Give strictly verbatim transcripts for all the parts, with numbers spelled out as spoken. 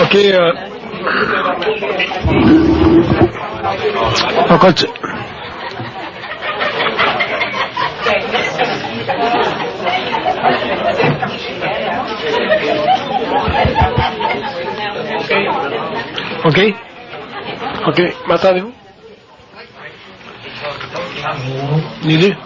OK. Euh... On continue. OK. OK. M'entendez-vous? Les deux.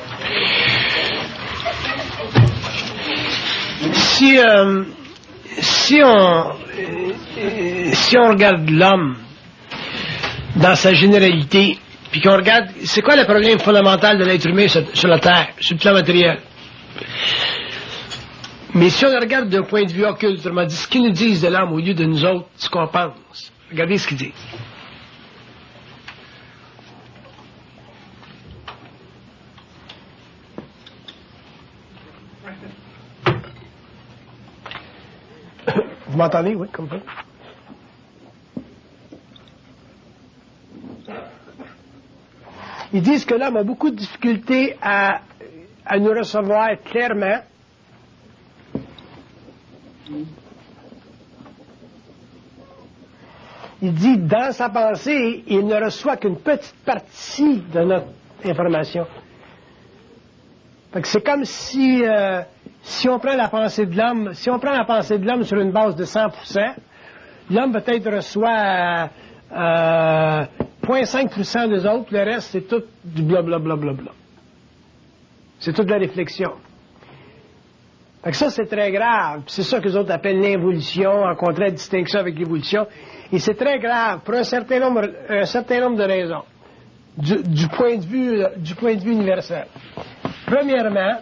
Si, euh, si on, euh, si on regarde l'homme dans sa généralité, puis qu'on regarde, c'est quoi le problème fondamental de l'être humain sur, sur la Terre, sur le plan matériel? Mais si on le regarde d'un point de vue occulte, autrement dit, ce qu'ils nous disent de l'homme au lieu de nous autres, ce qu'on pense, regardez ce qu'ils disent. Vous m'entendez, oui, comme ça? Ils disent que l'homme a beaucoup de difficultés à, à nous recevoir clairement. Il dit, dans sa pensée, il ne reçoit qu'une petite partie de notre information. Fait que c'est comme si, euh, si on prend la pensée de l'homme, si on prend la pensée de l'homme sur une base de cent pour cent, l'homme peut-être reçoit euh, euh, zéro virgule cinq pour cent des autres, le reste c'est tout du blablabla. Bla, bla, bla. C'est toute la réflexion. Fait que ça c'est très grave. C'est ça que les autres appellent l'involution, en contradistinction avec l'évolution. Et c'est très grave pour un certain nombre, un certain nombre de raisons, du, du point de vue, du point de vue universel. Premièrement,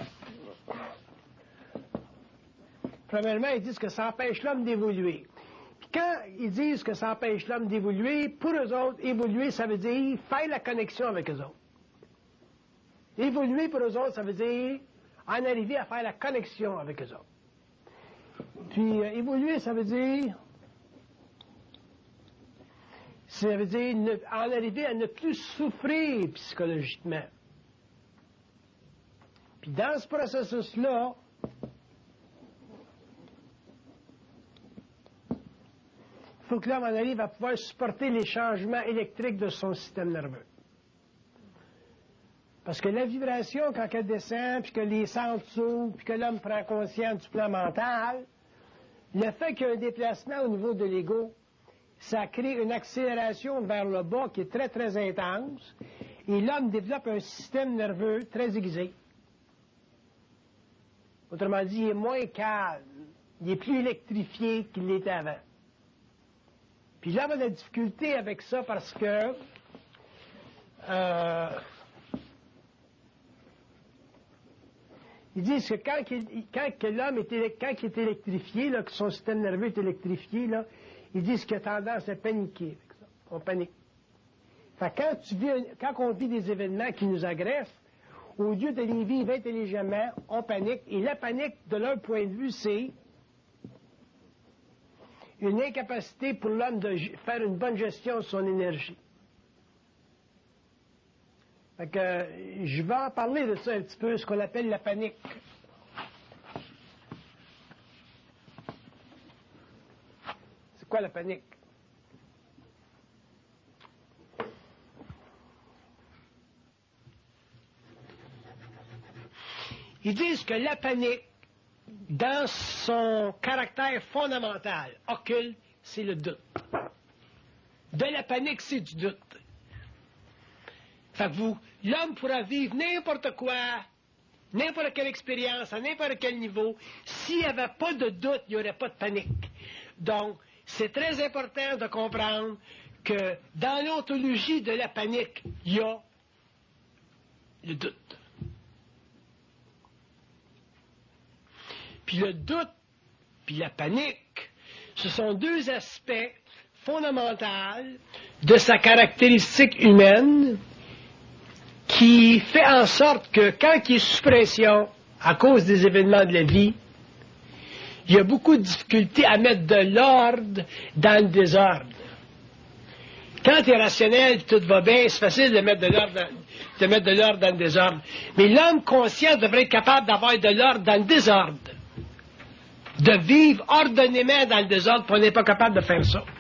premièrement, ils disent que ça empêche l'homme d'évoluer. Puis quand ils disent que ça empêche l'homme d'évoluer, pour eux autres, évoluer, ça veut dire faire la connexion avec eux autres. Évoluer pour eux autres, ça veut dire en arriver à faire la connexion avec eux autres. Puis euh, évoluer, ça veut dire, ça veut dire ne, en arriver à ne plus souffrir psychologiquement. Puis dans ce processus-là, il faut que l'homme en arrive à pouvoir supporter les changements électriques de son système nerveux. Parce que la vibration, quand elle descend, puis que les centres s'ouvrent, puis que l'homme prend conscience du plan mental, le fait qu'il y a un déplacement au niveau de l'ego, ça crée une accélération vers le bas qui est très, très intense, et l'homme développe un système nerveux très aiguisé. Autrement dit, il est moins calme, il est plus électrifié qu'il l'était avant. Puis là, on a de la difficulté avec ça parce que euh, ils disent que quand, il, quand que l'homme est, quand il est électrifié, là, que son système nerveux est électrifié, là, ils disent qu'il a tendance à paniquer avec ça. On panique. Fait que quand, tu vis, quand on vit des événements qui nous agressent, au lieu de les vivre intelligemment, on panique. Et la panique, de leur point de vue, c'est une incapacité pour l'homme de faire une bonne gestion de son énergie. Fait que je vais en parler de ça un petit peu, ce qu'on appelle la panique. C'est quoi la panique? Ils disent que la panique, dans son caractère fondamental, occulte, c'est le doute. De la panique, c'est du doute. Fait que vous, l'homme pourra vivre n'importe quoi, n'importe quelle expérience, à n'importe quel niveau. S'il n'y avait pas de doute, il n'y aurait pas de panique. Donc, c'est très important de comprendre que dans l'ontologie de la panique, il y a le doute. Puis le doute, puis la panique, ce sont deux aspects fondamentaux de sa caractéristique humaine qui fait en sorte que quand il est sous pression, à cause des événements de la vie, il y a beaucoup de difficultés à mettre de l'ordre dans le désordre. Quand tu es rationnel, tout va bien, c'est facile de mettre de l'ordre dans, de mettre de l'ordre dans le désordre. Mais l'homme conscient devrait être capable d'avoir de l'ordre dans le désordre. de vivre ordonnément dans le désordre, puis on n'est pas capable de faire ça.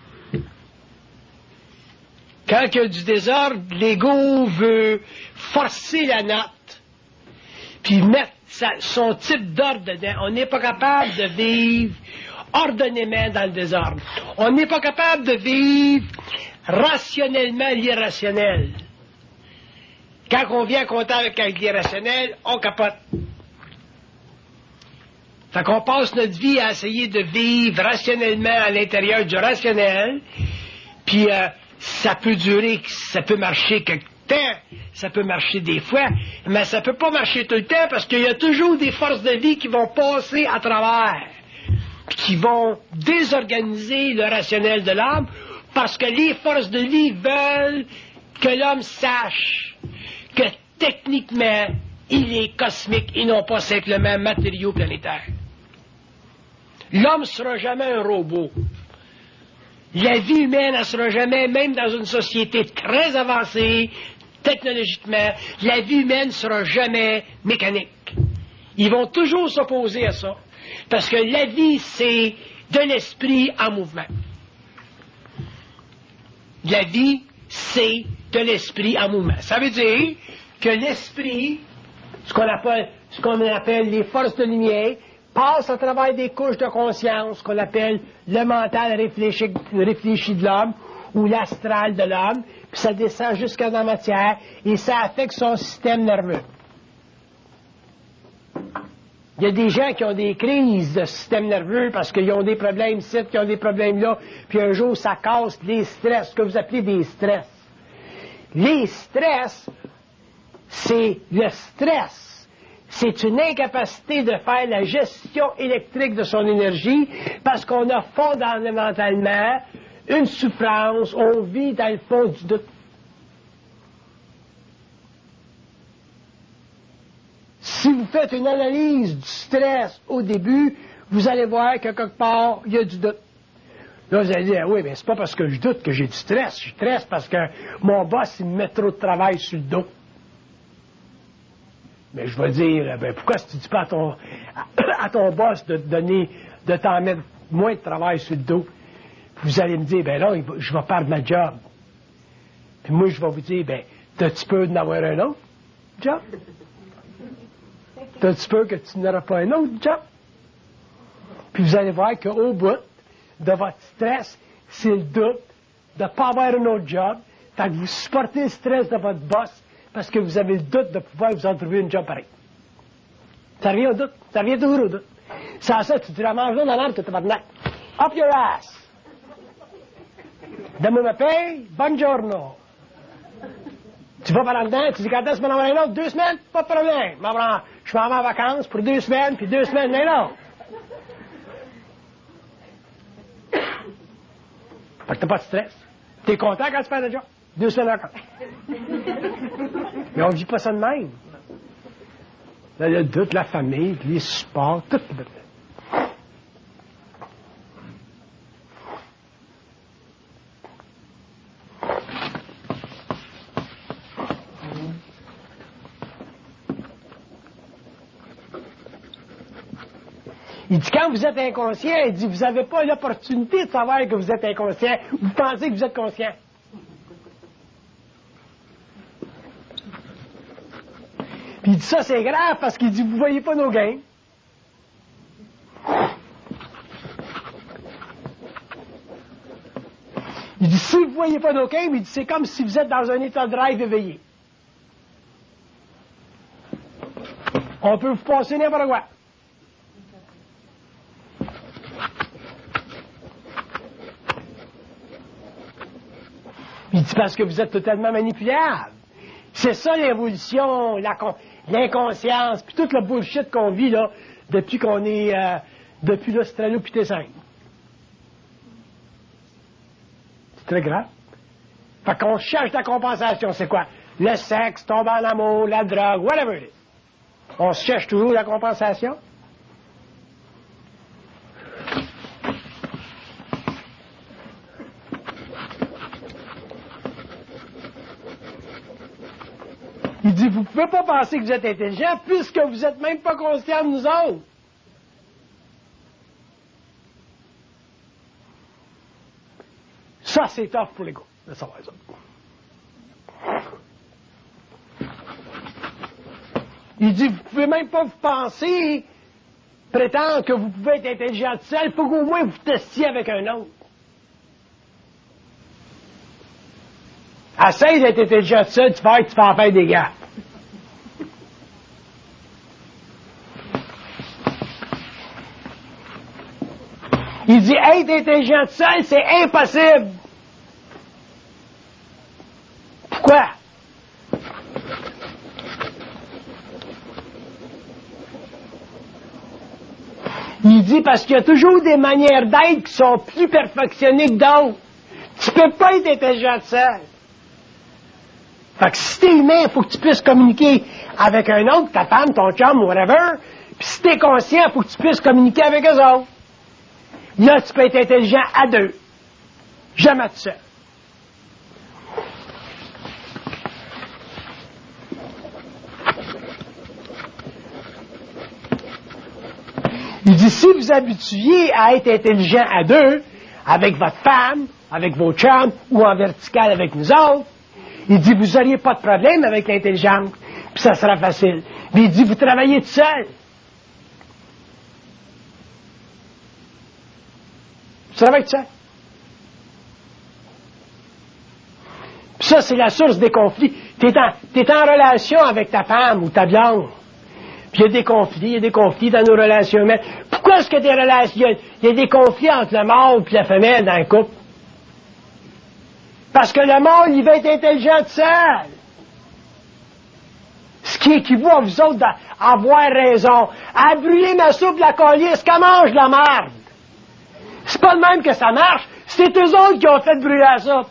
Quand il y a du désordre, l'ego veut forcer la note, puis mettre sa, son type d'ordre dedans. On n'est pas capable de vivre ordonnément dans le désordre. On n'est pas capable de vivre rationnellement l'irrationnel. Quand on vient en contact avec l'irrationnel, on capote. Fait qu'on passe notre vie à essayer de vivre rationnellement à l'intérieur du rationnel, puis euh, ça peut durer, ça peut marcher quelque temps, ça peut marcher des fois, mais ça peut pas marcher tout le temps parce qu'il y a toujours des forces de vie qui vont passer à travers, puis qui vont désorganiser le rationnel de l'homme, parce que les forces de vie veulent que l'homme sache que techniquement, il est cosmique et non pas simplement matériau planétaire. L'homme ne sera jamais un robot. La vie humaine ne sera jamais, même dans une société très avancée, technologiquement, la vie humaine ne sera jamais mécanique. Ils vont toujours s'opposer à ça. Parce que la vie, c'est de l'esprit en mouvement. La vie, c'est de l'esprit en mouvement. Ça veut dire que l'esprit, ce qu'on appelle, ce qu'on appelle les forces de lumière, passe à travers des couches de conscience qu'on appelle le mental réfléchi, réfléchi de l'homme ou l'astral de l'homme, puis ça descend jusqu'à la matière et ça affecte son système nerveux. Il y a des gens qui ont des crises de système nerveux parce qu'ils ont des problèmes ici, qui ont des problèmes là, puis un jour ça casse les stress, ce que vous appelez des stress. Les stress, c'est le stress. C'est une incapacité de faire la gestion électrique de son énergie parce qu'on a fondamentalement une souffrance, on vit dans le fond du doute. Si vous faites une analyse du stress au début, vous allez voir que quelque part, il y a du doute. Là, vous allez dire, oui, mais c'est pas parce que je doute que j'ai du stress. Je stresse parce que mon boss, il me met trop de travail sur le dos. Mais je vais dire, ben, pourquoi si tu dis pas à ton, à ton boss de te donner, de t'en mettre moins de travail sur le dos? Puis vous allez me dire, ben là, je vais perdre ma job. Puis moi, je vais vous dire, ben, t'as-tu peur d'en avoir un autre job? T'as-tu peur que tu n'auras pas un autre job? Puis vous allez voir qu'au bout de votre stress, c'est le doute de ne pas avoir un autre job. Fait que vous supportez le stress de votre boss parce que vous avez le doute de pouvoir vous en trouver une job pareil. Ça revient au doute. Ça revient toujours au doute. Sans ça, tu te la manges dans l'arbre, tu te vas tenir. Up your ass! Donne-moi ma paye, buongiorno. Tu vas par là dedans, tu dis quand est-ce que je m'en envoie un autre? Deux semaines? Pas de problème. Je m'en vais en vacances pour deux semaines, puis deux semaines, mais non. Fait que t'as pas de stress. T'es content quand tu fais le job? Deux semaines de vacances. Mais on vit pas ça de même. Là, le doute, la famille, les supports, tout. Il dit, quand vous êtes inconscient, il dit, vous n'avez pas l'opportunité de savoir que vous êtes inconscient. Vous pensez que vous êtes conscient. Puis il dit, ça, c'est grave, parce qu'il dit, vous voyez pas nos gains. Il dit, si vous voyez pas nos gains, il dit, c'est comme si vous êtes dans un état de rêve éveillé. On peut vous passer n'importe quoi. Il dit parce que vous êtes totalement manipulable. C'est ça l'évolution, la, l'inconscience, puis tout le bullshit qu'on vit là, depuis qu'on est, euh, depuis l'Australopithèque. C'est très grave. Fait qu'on cherche la compensation, c'est quoi? Le sexe, tomber en amour, la drogue, whatever it is. On cherche toujours la compensation. Il dit, vous ne pouvez pas penser que vous êtes intelligent puisque vous n'êtes même pas conscient de nous autres. Ça, c'est tough pour les gars de savoir ça. Il dit, vous pouvez même pas vous penser, prétendre que vous pouvez être intelligent tout seul, il faut qu'au moins vous testiez avec un autre. Essaye d'être intelligent tout seul, tu vas, tu vas en faire des gaffes. Il dit, être intelligent tout seul, c'est impossible. Pourquoi? Il dit parce qu'il y a toujours des manières d'être qui sont plus perfectionnées que d'autres. Tu peux pas être intelligent tout seul. Fait que si t'es humain, il faut que tu puisses communiquer avec un autre, ta femme, ton chum, whatever. Puis si t'es conscient, il faut que tu puisses communiquer avec eux autres. Là, tu peux être intelligent à deux. Jamais tout seul. Il dit, si vous habituiez à être intelligent à deux, avec votre femme, avec vos chums, ou en vertical avec nous autres, il dit, vous n'auriez pas de problème avec l'intelligence, puis ça sera facile. Mais il dit, vous travaillez tout seul. Vous travaillez tout seul. Puis ça, c'est la source des conflits. Tu es en, t'es en relation avec ta femme ou ta blonde. Puis il y a des conflits, il y a des conflits dans nos relations humaines. Pourquoi est-ce que des relations, il y a des conflits entre le mâle et la femelle dans le couple? Parce que le mâle, il veut être intelligent tout seul. Ce qui équivaut à vous autres d'avoir raison. À brûler ma soupe, la colisse, qu'elle mange la merde. C'est pas le même que ça marche, c'est eux autres qui ont fait brûler la soupe.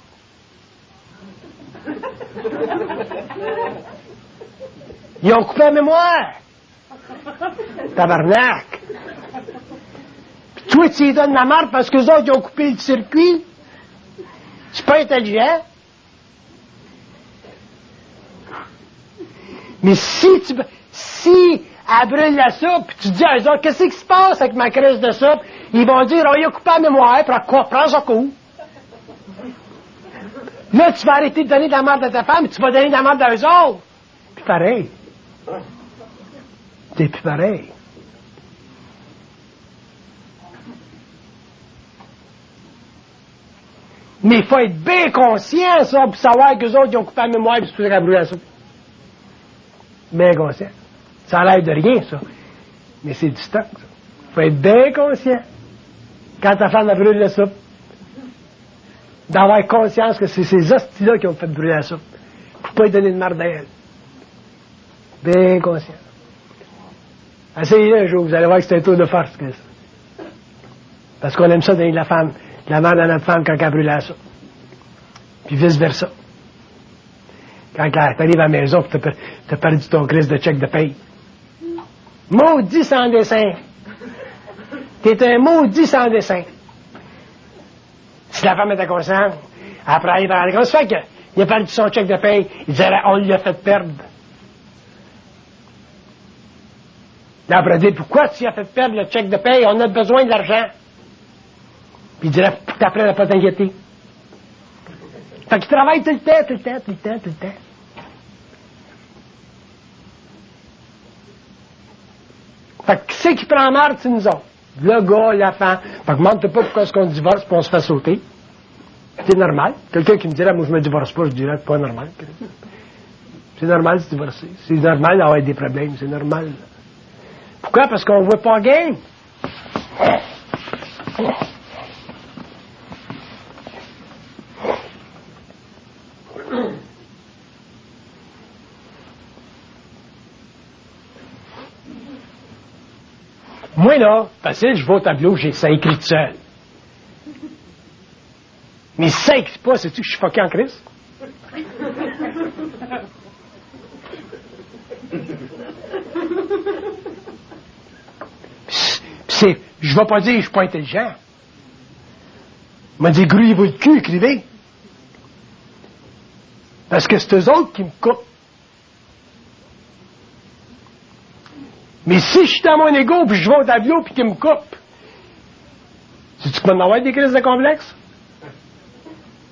Ils ont coupé la mémoire. Tabarnak. Puis toi, tu lui donnes la marque parce qu'eux autres, ils ont coupé le circuit. C'est pas intelligent. Mais si tu, si elle brûle la soupe, puis tu dis à eux autres, qu'est-ce qui se passe avec ma crise de soupe? Ils vont dire, oh, il a coupé la mémoire, prends quoi? Prends ça coup. Là, tu vas arrêter de donner de la marde à ta femme, et tu vas donner de la marde à eux autres. Puis pareil. C'est plus pareil. Mais il faut être bien conscient, ça, pour savoir qu'eux autres, ils ont coupé la mémoire, puis tu peux brûler la soupe. Bien conscient. Ça a l'air de rien, ça. Mais c'est du stock, ça. Il faut être bien conscient. Quand ta femme a brûlé la soupe, d'avoir conscience que c'est ces hosties-là qui ont fait brûler la soupe. Pour pas lui donner de marde à elle. Bien conscient. Essayez-le un jour, vous allez voir que c'est un tour de force, Chris. Parce qu'on aime ça donner de la femme, de la marde à notre femme quand elle brûle la soupe. Puis vice-versa. Quand tu arrives à la maison, tu as perdu ton Chris de chèque de paye. Maudit sans dessin. T'es un maudit sans dessin. Si la femme était consciente, après, il va aller. Comment ça fait qu'il a perdu son chèque de paye? Il dirait, on lui a fait perdre. Là, après, il dit, pourquoi tu as fait perdre le chèque de paye? On a besoin de l'argent. Puis il dirait, pour t'apprendre à pas t'inquiéter. Fait qu'il travaille tout le temps, tout le temps, tout le temps, tout le temps. Fait que qui c'est qui prend marre, c'est nous autres? Le gars, la femme. Fait que demande-toi pas pourquoi est-ce qu'on divorce pour on se fait sauter. C'est normal. Quelqu'un qui me dirait, moi je me divorce pas, je dirais, c'est pas normal. C'est normal de se divorcer. C'est normal d'avoir des problèmes, c'est normal. Pourquoi? Parce qu'on voit pas game. Moi, là, facile, je vais au tableau, j'ai ça écrit tout seul. Mais si ça écrit pas, sais-tu que je suis fucké en crise? C'est, je vais pas dire que je suis pas intelligent. Il m'a dit, grouillez-vous le cul, écrivez. Parce que c'est eux autres qui me coupent. Mais si je suis dans mon égo, puis je vais au tableau, puis qu'ils me coupent, sais-tu que tu peux en avoir des crises de complexe?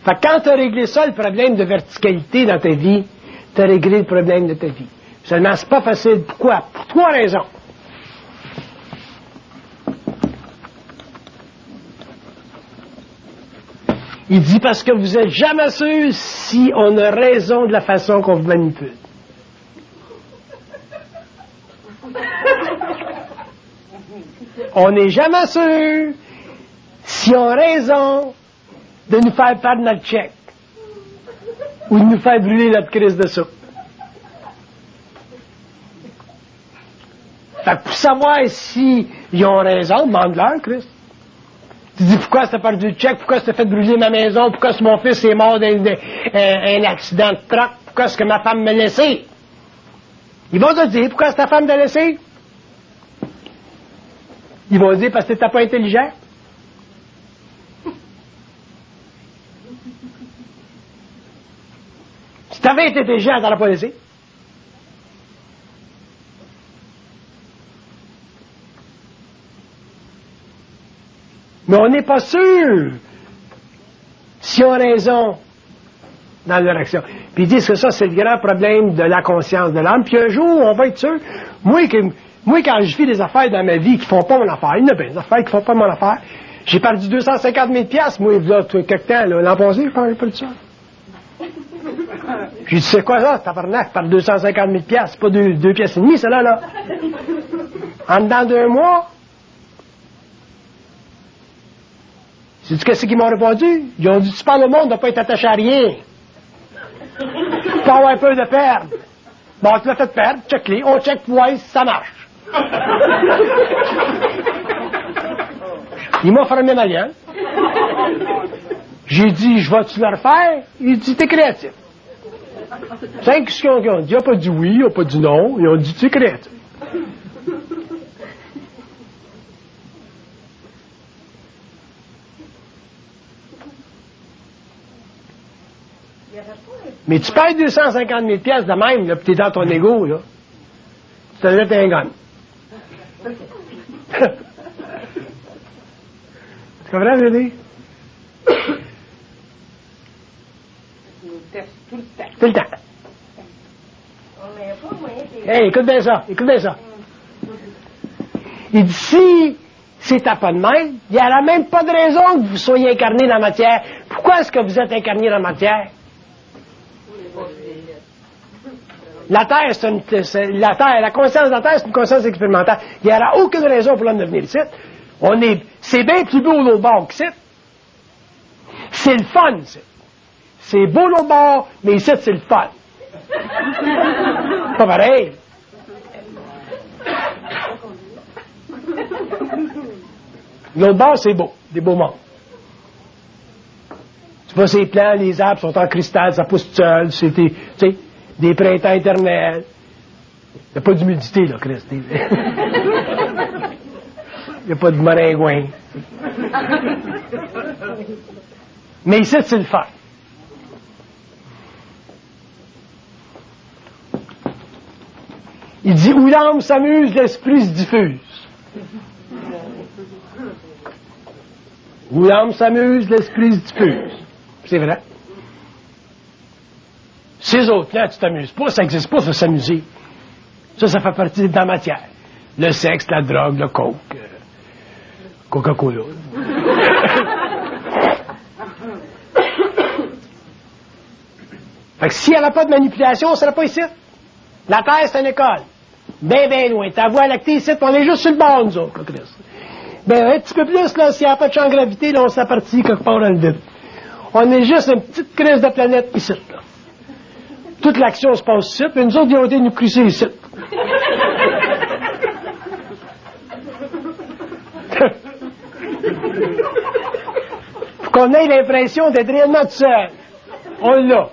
Fait que quand tu as réglé ça, le problème de verticalité dans ta vie, tu as réglé le problème de ta vie. Seulement, c'est pas facile. Pourquoi? Pour trois raisons. Il dit parce que vous êtes jamais sûr si on a raison de la façon qu'on vous manipule. On n'est jamais sûr si on a raison de nous faire perdre notre chèque ou de nous faire brûler notre crise de soupe. Fait que pour savoir si ils ont raison, demande-leur, Christ. Tu dis, pourquoi t'as perdu le chèque? Pourquoi t'as fait brûler ma maison? Pourquoi est-ce que mon fils est mort d'un un accident de truck? Pourquoi est-ce que ma femme m'a laissé? Ils vont te dire, pourquoi est-ce que ta femme t'a laissé? Ils vont dire, parce que t'es pas intelligent. Si t'avais été intelligent, t'en as pas laissé. Mais on n'est pas sûr si on a raison dans leur action. Puis ils disent que ça, c'est le grand problème de la conscience de l'âme. Puis un jour, on va être sûr. Moi, que, moi quand je vis des affaires dans ma vie qui font pas mon affaire, il y en a bien des affaires qui font pas mon affaire. J'ai perdu deux cent cinquante mille piastres, moi, il y a quelque temps, là, l'an passé, je parlais pas de ça. J'ai dit, c'est quoi ça, tabarnak, par deux cent cinquante mille piastres, c'est pas deux, deux piastres et demi, celle-là, là. En dedans d'un mois. Sais-tu qu'est-ce qu'ils m'ont répondu? Ils ont dit, tu parles au monde, de pas être attaché à rien. Tu peux avoir un peu de perdre. Bon, tu l'as fait perdre, check-les, on check, ouais, ça marche. Il m'a fermé ma gueule. J'ai dit, je vais-tu le refaire? Il dit, t'es créatif. Cinq questions qu'ils ont dit, ils n'ont pas dit oui, ils n'ont pas dit non, ils ont dit, t'es créatif. Mais tu payes deux cent cinquante mille piastres de même, là, pis t'es dans ton égo, là. Tu te jettes un gun. Tu comprends, je veux dire? Tout le temps. Tout le temps. Hey, écoute bien ça, écoute bien ça. Il dit, si c'était pas de même, il n'y aurait même pas de raison que vous soyez incarné dans la matière. Pourquoi est-ce que vous êtes incarné dans la matière? La Terre, c'est une, c'est, la Terre, la conscience de la Terre, c'est une conscience expérimentale. Il n'y aura aucune raison pour l'homme de venir ici. On est, c'est bien plus beau l'autre bord qu'ici. C'est le fun, ici. C'est beau l'autre bord, mais ici, c'est le fun. Pas pareil. L'autre bord, c'est beau. Des beaux mondes. Tu vois, ces plants, les arbres sont en cristal, ça pousse tout seul. C'est des, tu sais, des printemps éternels. Il n'y a pas d'humidité, là, Christ. Il n'y a pas de maringouin. Mais ici, c'est le fun. Il dit, où l'âme s'amuse, l'esprit se diffuse. Où l'âme s'amuse, l'esprit se diffuse. C'est vrai. Ces autres-là, tu t'amuses pas, ça n'existe pas, ça s'amuser. Ça, ça fait partie de la matière. Le sexe, la drogue, le coke, euh, Coca-Cola. Fait que s'il n'y avait pas de manipulation, on ne serait pas ici. La Terre, c'est une école. Ben, ben loin. Ta voie lactée ici, on est juste sur le bord, nous autres, là, Chris. Ben, un petit peu plus, là, s'il n'y a pas de champ de gravité, là, on s'est parti quelque part dans le vide. On est juste une petite crise de planète ici, là. Toute l'action se passe ici, puis nous autres, ils ont été nous crisser ici. Pour qu'on ait l'impression d'être réellement tout seul. On l'a.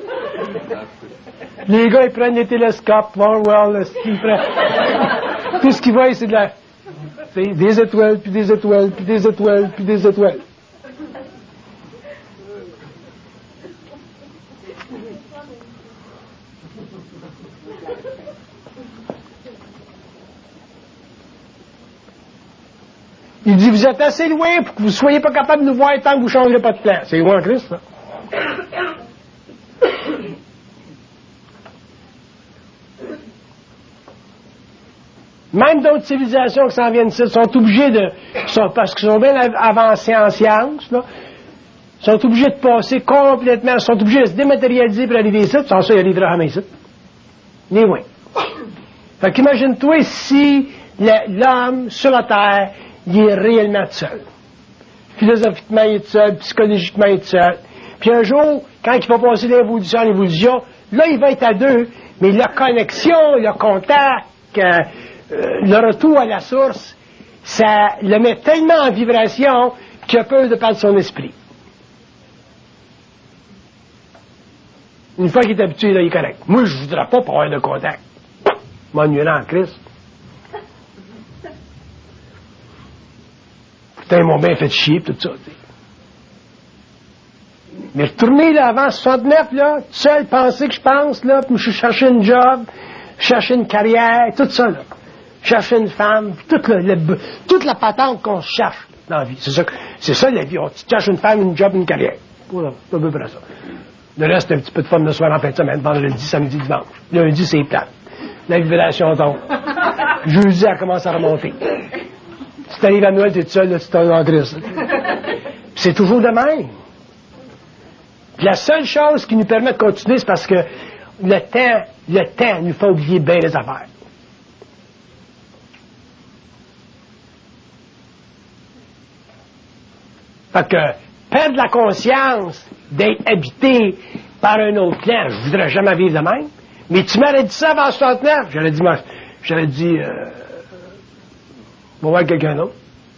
Les gars, ils prennent les télescopes, Orwell, ils prennent... Tout ce qu'ils voient, c'est de la... C'est des étoiles, puis des étoiles, puis des étoiles, puis des étoiles. Il dit, vous êtes assez loin pour que vous ne soyez pas capable de nous voir tant que vous ne changerez pas de plan. C'est loin en Christ, ça. Même d'autres civilisations qui s'en viennent ici sont obligées de, sont, parce qu'ils sont bien avancés en sciences, là, sont obligés de passer complètement, sont obligés de se dématérialiser pour arriver ici, sans ça, ils arriveront jamais ici. Ni loin. Fait qu'imagine-toi si l'homme, sur la Terre, il est réellement tout seul. Philosophiquement, il est tout seul, psychologiquement, il est tout seul. Puis un jour, quand il va passer d'évolution en évolution, là, il va être à deux, mais la connexion, le contact, euh, euh, le retour à la source, ça le met tellement en vibration qu'il a peur de perdre son esprit. Une fois qu'il est habitué, là, il est correct. Moi, je ne voudrais pas avoir de contact. M'ennuyer en Christ. Putain, ils m'ont bien fait chier, tout ça. T'sais. Mais retourner là, avant soixante-neuf, là, tout seul, penser que je pense, là, puis je cherchais une job, chercher une carrière, tout ça, là. Chercher une femme, toute, le, le, toute la patente qu'on cherche dans la vie. C'est ça, c'est ça la vie. On cherche une femme, une job, une carrière. Voilà, c'est à peu près ça. Le reste, c'est un petit peu de fun le soir en fin de semaine, vendredi, samedi, dimanche. Lundi, c'est plate. La vibration tombe. Jeudi, elle commence à remonter. Si t'arrives à Noël, t'es tout seul, là, tu t'en en grise. C'est toujours de même. Puis la seule chose qui nous permet de continuer, c'est parce que le temps, le temps nous fait oublier bien les affaires. Fait que perdre la conscience d'être habité par un autre plan, je voudrais jamais vivre de même. Mais tu m'aurais dit ça avant soixante-neuf. J'aurais dit, moi, j'aurais dit, euh, on va voir quelqu'un d'autre.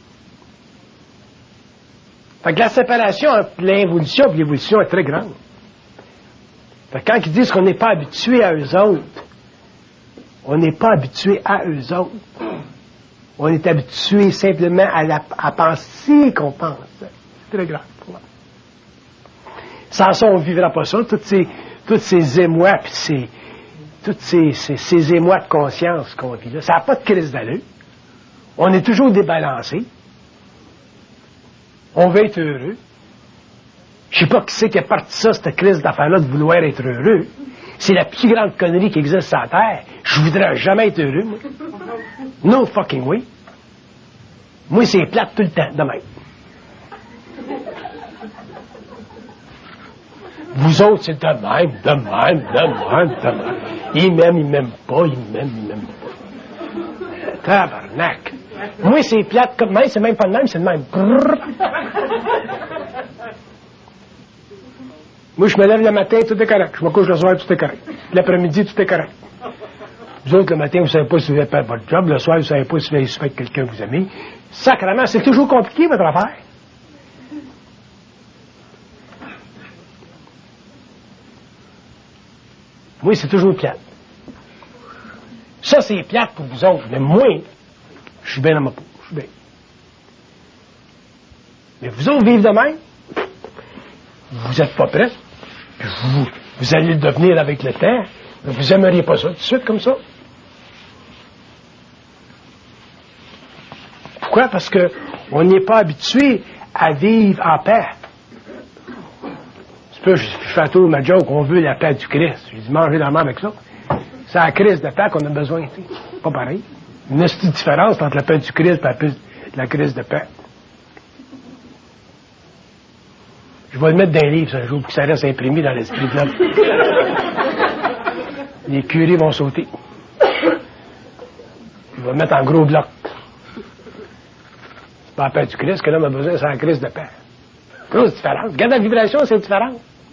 Fait que la séparation entre l'involution et l'évolution est très grande. Fait que quand ils disent qu'on n'est pas habitué à eux autres, on n'est pas habitué à eux autres. On est habitué simplement à, la, à penser qu'on pense. C'est très grave pour moi. Sans ça, on ne vivra pas ça. Toutes ces, toutes ces émois, puis ces, toutes ces, ces, ces émois de conscience qu'on vit là, ça n'a pas de crise d'allure. On est toujours débalancé. On veut être heureux. Je sais pas qui c'est qui a parti ça, cette crise d'affaires-là, de vouloir être heureux. C'est la plus grande connerie qui existe sur la Terre. Je voudrais jamais être heureux, moi. No fucking way. Moi, c'est plate tout le temps, de même. Vous autres, c'est de même, de même, de même, de même. Ils m'aiment, ils m'aiment pas, ils m'aiment, ils m'aiment pas. Tabarnak. Moi, c'est plate comme même, c'est même pas de même, c'est de même. Brrr. Moi, je me lève le matin, tout est correct. Je me couche le soir, tout est correct. L'après-midi, tout est correct. Vous autres, le matin, vous ne savez pas si vous allez faire votre job. Le soir, vous ne savez pas si vous allez souffrir quelqu'un que vous aimez. Sacrément, c'est toujours compliqué, votre affaire. Moi, c'est toujours plate. Ça, c'est plate pour vous autres. Mais moi, je suis bien dans ma peau. Je suis bien. Mais vous autres, vivre de même, vous n'êtes pas prêts. Puis vous, vous allez le devenir avec le temps. Vous n'aimeriez pas ça tout de suite comme ça. Pourquoi? Parce qu'on n'est pas habitué à vivre en paix. C'est pas, je, je fais à tout ma joke, on veut la paix du Christ. Je dis, mangez la main avec ça. C'est la crise de paix qu'on a besoin. C'est pas pareil. Il y a une différence entre la paix du Christ et la crise de paix. Je vais le mettre dans les livres un jour pour que ça reste imprimé dans l'esprit de l'homme. Les curés vont sauter. Je vais le mettre en gros bloc. C'est pas la paix du Christ que l'homme a besoin, c'est la crise de paix. Grosse différence. Regarde la vibration, c'est différent.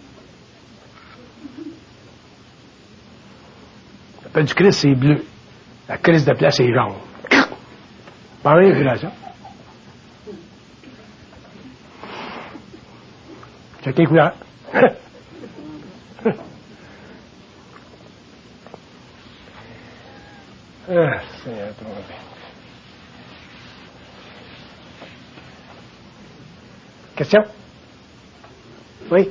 La paix du Christ, c'est bleu. La crise de paix, c'est jaune. Pas rien de vibration. Checkez les couleurs. Ah, c'est trop bien. Question? Oui?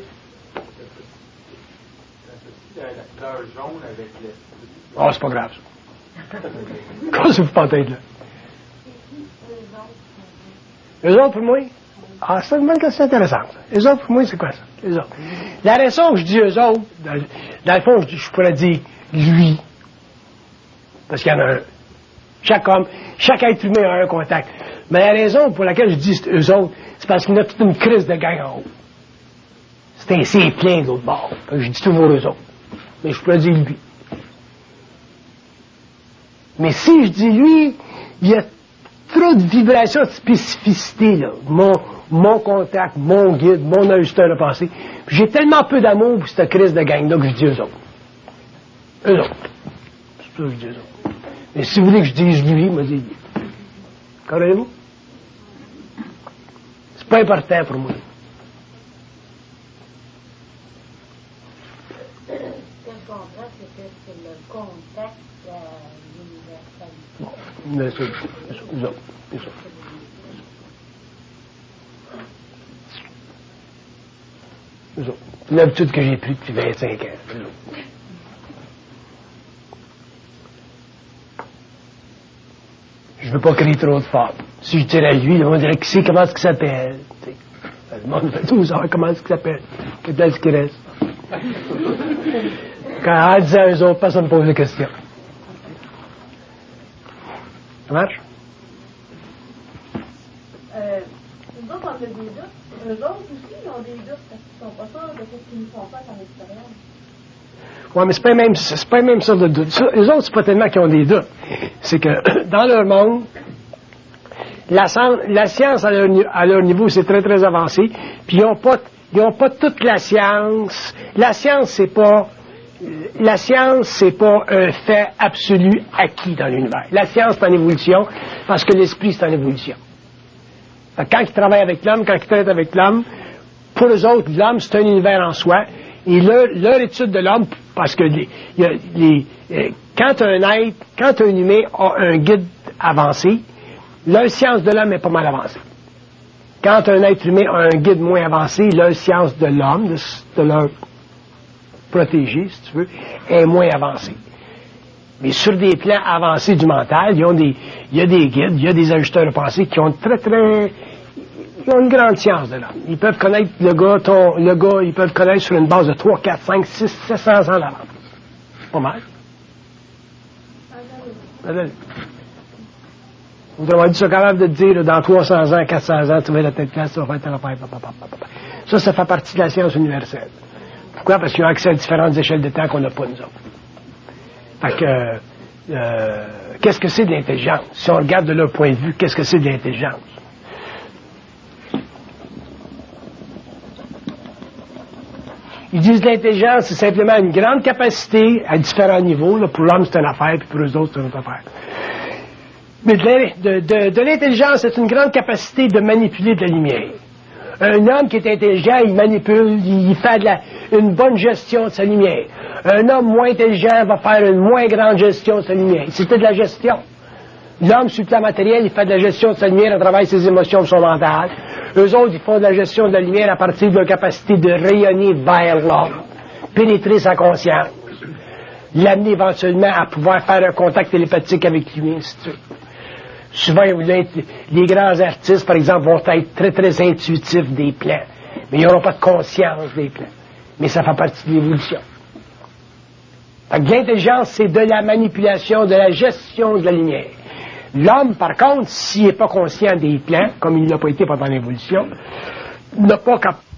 La couleur jaune avec le... Oh, c'est pas grave, ça. Qu'est-ce que vous pensez là? Eux autres, pour moi? Ah, c'est une bonne question intéressante. Les autres, pour moi, c'est quoi ça? Les autres. La raison que je dis eux autres, dans, dans le fond, je, je pourrais dire lui. Parce qu'il y en a un. Chaque homme, chaque être humain a un contact. Mais la raison pour laquelle je dis eux autres, c'est parce qu'il y a toute une crise de gang en haut. C'est un c'est plein d'autres bords. Je dis toujours eux autres. Mais je pourrais dire lui. Mais si je dis lui, il y a trop de vibrations de spécificité, là. Mon, mon contact, mon guide, mon ajusteur de pensée. Puis j'ai tellement peu d'amour pour cette crise de gang-là que je dis eux autres. Eux autres. C'est ça que je dis eux autres. Mais si vous voulez que je dise lui, moi, dis lui. Comprenez-vous? C'est pas important pour moi. Ce que je comprends, c'est que c'est le contact de l'universalité. Bon, mais c'est ça. Eux autres. C'est ça. Eux autres. C'est l'habitude que j'ai prise depuis vingt-cinq ans. Eux autres. Je veux pas crier trop de fort. Si je dirais lui, le monde dirait qui c'est, comment est-ce qu'il s'appelle? T'sais. Le monde veut tout savoir comment est-ce qu'il s'appelle. Qu'est-ce qu'il reste? Quand on disait à eux autres, personne ne pose de questions. Ça marche? Euh, nous autres, on a des doutes. Eux autres aussi, ils ont des doutes parce qu'ils sont pas sûrs de ce qu'ils nous font faire en expérience. Oui, mais c'est pas même, c'est pas même sorte de doute. Ça, les autres, c'est pas tellement qu'ils ont des doutes. C'est que, dans leur monde, la, la science à leur, à leur niveau, c'est très, très avancé. Puis ils ont pas, ils ont pas toute la science. La science, c'est pas, la science, c'est pas un fait absolu acquis dans l'univers. La science, c'est en évolution, parce que l'esprit, c'est en évolution. Fait que quand ils travaillent avec l'homme, quand ils traitent avec l'homme, pour eux autres, l'homme, c'est un univers en soi. Et leur, leur étude de l'homme, parce que les, y a les, euh, quand un être, quand un humain a un guide avancé, leur science de l'homme est pas mal avancée. Quand un être humain a un guide moins avancé, leur science de l'homme, de, de leur protéger, si tu veux, est moins avancée. Mais sur des plans avancés du mental, ils ont des, il y a des guides, il y a des ajusteurs de pensée qui ont très, très... Ils ont une grande science de l'homme. Ils peuvent connaître le gars, ton, le gars, ils peuvent connaître sur une base de trois, quatre, cinq, six, sept cents ans d'avance. Pas mal. Autrement dit, ils sont capables de te dire, là, dans trois cents ans, quatre cents ans, tu vas être à telle place, tu vas faire telle affaire, papa. Ça, ça fait partie de la science universelle. Pourquoi? Parce qu'ils ont accès à différentes échelles de temps qu'on n'a pas, nous autres. Fait que, euh, qu'est-ce que c'est de l'intelligence? Si on regarde de leur point de vue, qu'est-ce que c'est de l'intelligence? Ils disent que l'intelligence, c'est simplement une grande capacité à différents niveaux. Là, pour l'homme, c'est une affaire, puis pour eux autres, c'est une autre affaire. Mais de, de, de l'intelligence, c'est une grande capacité de manipuler de la lumière. Un homme qui est intelligent, il manipule, il fait de la, une bonne gestion de sa lumière. Un homme moins intelligent va faire une moins grande gestion de sa lumière. C'était de la gestion. L'homme, sur le plan matériel, il fait de la gestion de sa lumière à travers ses émotions, son mental. Eux autres, ils font de la gestion de la lumière à partir de leur capacité de rayonner vers l'homme, pénétrer sa conscience, l'amener éventuellement à pouvoir faire un contact télépathique avec lui, ainsi de suite. Souvent, les grands artistes, par exemple, vont être très, très intuitifs des plans, mais ils n'auront pas de conscience des plans. Mais ça fait partie de l'évolution. Fait que l'intelligence, c'est de la manipulation, de la gestion de la lumière. L'homme, par contre, s'il n'est pas conscient des plans, comme il n'a pas été pendant l'évolution, n'a pas,